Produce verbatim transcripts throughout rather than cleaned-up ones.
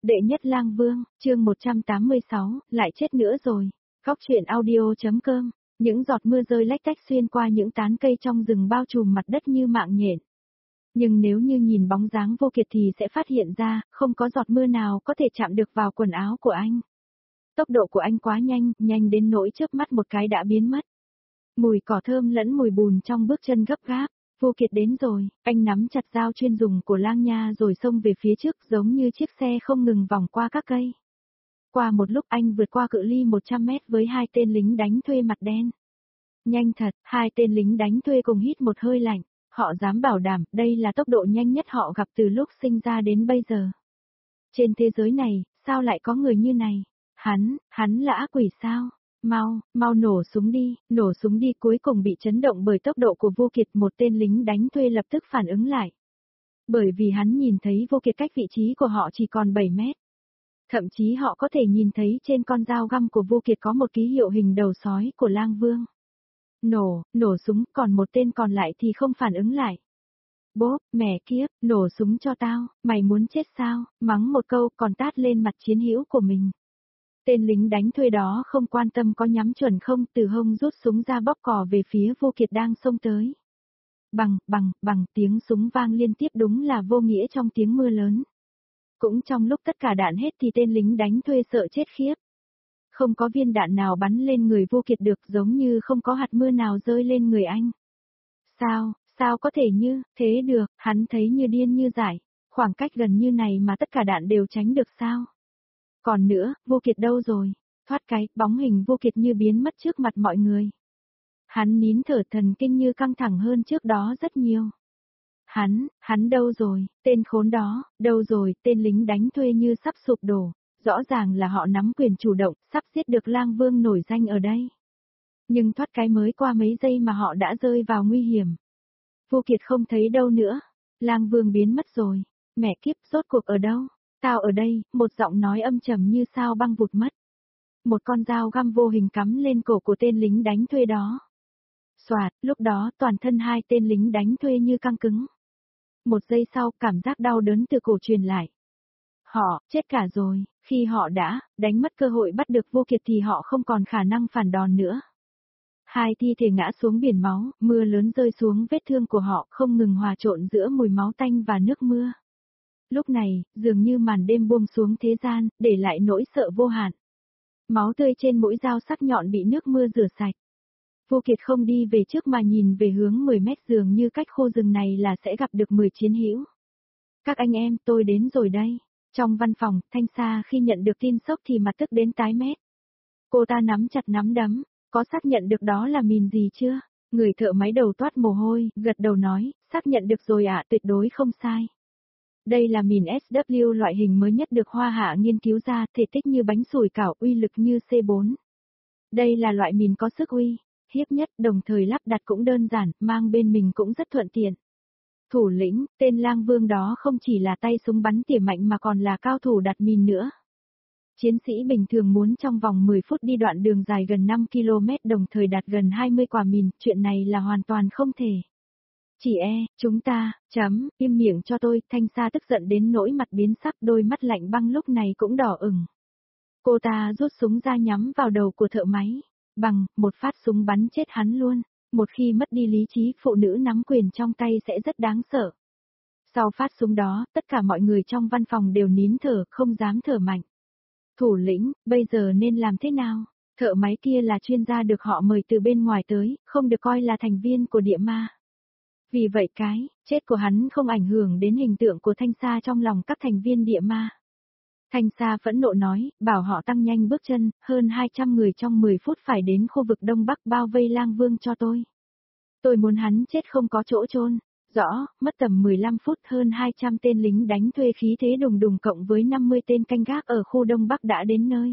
Đệ nhất lang vương, chương một trăm tám mươi sáu, lại chết nữa rồi. Góc truyện audio.com, những giọt mưa rơi lách tách xuyên qua những tán cây trong rừng bao trùm mặt đất như mạng nhện. Nhưng nếu như nhìn bóng dáng Vô Kiệt thì sẽ phát hiện ra, không có giọt mưa nào có thể chạm được vào quần áo của anh. Tốc độ của anh quá nhanh, nhanh đến nỗi chớp mắt một cái đã biến mất. Mùi cỏ thơm lẫn mùi bùn trong bước chân gấp gáp. Vô Kiệt đến rồi, anh nắm chặt dao chuyên dùng của Lang Nha rồi xông về phía trước giống như chiếc xe không ngừng vòng qua các cây. Qua một lúc anh vượt qua cự ly một trăm mét với hai tên lính đánh thuê mặt đen. Nhanh thật, hai tên lính đánh thuê cùng hít một hơi lạnh, họ dám bảo đảm đây là tốc độ nhanh nhất họ gặp từ lúc sinh ra đến bây giờ. Trên thế giới này, sao lại có người như này? Hắn, hắn là ác quỷ sao? Mau, mau nổ súng đi, nổ súng đi. Cuối cùng bị chấn động bởi tốc độ của Vô Kiệt, một tên lính đánh thuê lập tức phản ứng lại. Bởi vì hắn nhìn thấy Vô Kiệt cách vị trí của họ chỉ còn bảy mét. Thậm chí họ có thể nhìn thấy trên con dao găm của Vô Kiệt có một ký hiệu hình đầu sói của Lang Vương. Nổ, nổ súng, còn một tên còn lại thì không phản ứng lại. Bốp, mẹ kiếp, nổ súng cho tao, mày muốn chết sao, mắng một câu còn tát lên mặt chiến hữu của mình. Tên lính đánh thuê đó không quan tâm có nhắm chuẩn không, từ hông rút súng ra bóp cò về phía Vô Kiệt đang xông tới. Bằng, bằng, bằng, tiếng súng vang liên tiếp, đúng là vô nghĩa trong tiếng mưa lớn. Cũng trong lúc tất cả đạn hết thì tên lính đánh thuê sợ chết khiếp. Không có viên đạn nào bắn lên người Vô Kiệt được, giống như không có hạt mưa nào rơi lên người anh. Sao, sao có thể như thế được, hắn thấy như điên như dại, khoảng cách gần như này mà tất cả đạn đều tránh được sao? Còn nữa, Vô Kiệt đâu rồi? Thoát cái, bóng hình Vô Kiệt như biến mất trước mặt mọi người. Hắn nín thở, thần kinh như căng thẳng hơn trước đó rất nhiều. Hắn, hắn đâu rồi, tên khốn đó, đâu rồi, tên lính đánh thuê như sắp sụp đổ. Rõ ràng là họ nắm quyền chủ động, sắp giết được Lang Vương nổi danh ở đây. Nhưng thoát cái mới qua mấy giây mà họ đã rơi vào nguy hiểm. Vô Kiệt không thấy đâu nữa. Lang Vương biến mất rồi. Mẹ kiếp, rốt cuộc ở đâu? Tao ở đây, một giọng nói âm trầm như sao băng vụt mất. Một con dao găm vô hình cắm lên cổ của tên lính đánh thuê đó. Xoạt, lúc đó toàn thân hai tên lính đánh thuê như căng cứng. Một giây sau, cảm giác đau đớn từ cổ truyền lại. Họ, chết cả rồi, khi họ đã đánh mất cơ hội bắt được Vô Kiệt thì họ không còn khả năng phản đòn nữa. Hai thi thể ngã xuống biển máu, mưa lớn rơi xuống vết thương của họ không ngừng hòa trộn giữa mùi máu tanh và nước mưa. Lúc này, dường như màn đêm buông xuống thế gian, để lại nỗi sợ vô hạn. Máu tươi trên mũi dao sắc nhọn bị nước mưa rửa sạch. Vô Kiệt không đi về trước mà nhìn về hướng mười mét, dường như cách khu rừng này là sẽ gặp được mười chiến hữu. Các anh em, tôi đến rồi đây. Trong văn phòng, Thanh Sa khi nhận được tin sốc thì mặt tức đến tái mét. Cô ta nắm chặt nắm đấm, có xác nhận được đó là mìn gì chưa? Người thợ máy đầu toát mồ hôi, gật đầu nói, xác nhận được rồi ạ, tuyệt đối không sai. Đây là mìn ét vê kép loại hình mới nhất được Hoa Hạ nghiên cứu ra, thể tích như bánh sủi cảo, uy lực như xê bốn. Đây là loại mìn có sức uy hiếp nhất, đồng thời lắp đặt cũng đơn giản, mang bên mình cũng rất thuận tiện. Thủ lĩnh, tên Lang Vương đó không chỉ là tay súng bắn tỉa mạnh mà còn là cao thủ đặt mìn nữa. Chiến sĩ bình thường muốn trong vòng mười phút đi đoạn đường dài gần năm ki lô mét đồng thời đặt gần hai mươi quả mìn, chuyện này là hoàn toàn không thể. Chỉ e, chúng ta, chấm, im miệng cho tôi, Thanh Sa tức giận đến nỗi mặt biến sắc, đôi mắt lạnh băng lúc này cũng đỏ ửng. Cô ta rút súng ra nhắm vào đầu của thợ máy, bằng, một phát súng bắn chết hắn luôn. Một khi mất đi lý trí, phụ nữ nắm quyền trong tay sẽ rất đáng sợ. Sau phát súng đó, tất cả mọi người trong văn phòng đều nín thở, không dám thở mạnh. Thủ lĩnh, bây giờ nên làm thế nào? Thợ máy kia là chuyên gia được họ mời từ bên ngoài tới, không được coi là thành viên của địa ma. Vì vậy cái chết của hắn không ảnh hưởng đến hình tượng của Thanh Sa trong lòng các thành viên địa ma. Thanh Sa phẫn nộ nói, bảo họ tăng nhanh bước chân, hơn hai trăm người trong mười phút phải đến khu vực Đông Bắc bao vây Lang Vương cho tôi. Tôi muốn hắn chết không có chỗ chôn. Rõ, mất tầm mười lăm phút, hơn hai trăm tên lính đánh thuê khí thế đùng đùng cộng với năm mươi tên canh gác ở khu Đông Bắc đã đến nơi.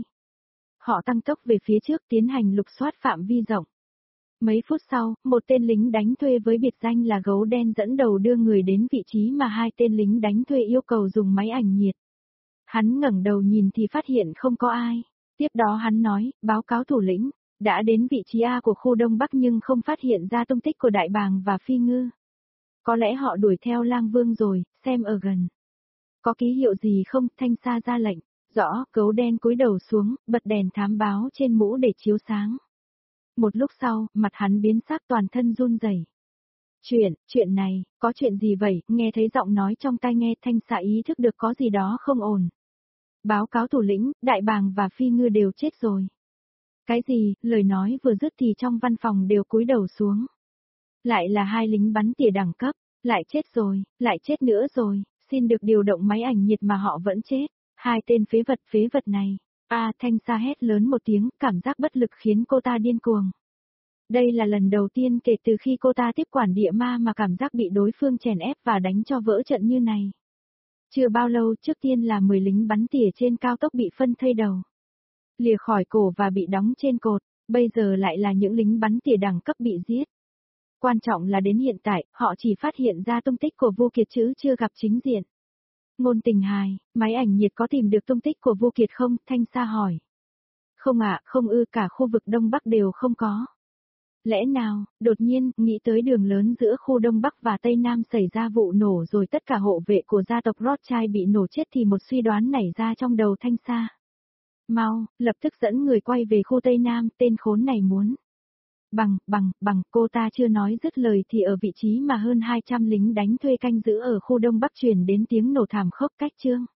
Họ tăng tốc về phía trước tiến hành lục soát phạm vi rộng. Mấy phút sau, một tên lính đánh thuê với biệt danh là Gấu Đen dẫn đầu đưa người đến vị trí mà hai tên lính đánh thuê yêu cầu dùng máy ảnh nhiệt. Hắn ngẩng đầu nhìn thì phát hiện không có ai. Tiếp đó hắn nói, báo cáo thủ lĩnh, đã đến vị trí A của khu Đông Bắc nhưng không phát hiện ra tung tích của Đại Bàng và Phi Ngư. Có lẽ họ đuổi theo Lang Vương rồi, xem ở gần. Có ký hiệu gì không? Thanh Sa ra lệnh. Rõ, gấu đen cúi đầu xuống, bật đèn thám báo trên mũ để chiếu sáng. Một lúc sau, mặt hắn biến sắc toàn thân run rẩy. Chuyện, chuyện này, có chuyện gì vậy? Nghe thấy giọng nói trong tai nghe, Thanh Sa ý thức được có gì đó không ổn. Báo cáo thủ lĩnh, Đại Bàng và Phi Ngư đều chết rồi. Cái gì? Lời nói vừa dứt thì trong văn phòng đều cúi đầu xuống. Lại là hai lính bắn tỉa đẳng cấp, lại chết rồi, lại chết nữa rồi, xin được điều động máy ảnh nhiệt mà họ vẫn chết. Hai tên phế vật phế vật này. A Thanh Sa hét lớn một tiếng, cảm giác bất lực khiến cô ta điên cuồng. Đây là lần đầu tiên kể từ khi cô ta tiếp quản địa ma mà cảm giác bị đối phương chèn ép và đánh cho vỡ trận như này. Chưa bao lâu trước tiên là mười lính bắn tỉa trên cao tốc bị phân thây đầu. Lìa khỏi cổ và bị đóng trên cột, bây giờ lại là những lính bắn tỉa đẳng cấp bị giết. Quan trọng là đến hiện tại, họ chỉ phát hiện ra tung tích của Vô Kiệt chứ chưa gặp chính diện. Ngôn Tình Hài, máy ảnh nhiệt có tìm được tung tích của Vô Kiệt không? Thanh Sa hỏi. Không ạ, không ư, cả khu vực Đông Bắc đều không có. Lẽ nào, đột nhiên, nghĩ tới đường lớn giữa khu Đông Bắc và Tây Nam xảy ra vụ nổ rồi tất cả hộ vệ của gia tộc Rothschild bị nổ chết thì một suy đoán nảy ra trong đầu Thanh Sa. Mau, lập tức dẫn người quay về khu Tây Nam, tên khốn này muốn. Bằng, bằng, bằng, cô ta chưa nói dứt lời thì ở vị trí mà hơn hai trăm lính đánh thuê canh giữ ở khu Đông Bắc truyền đến tiếng nổ thảm khốc cách chương.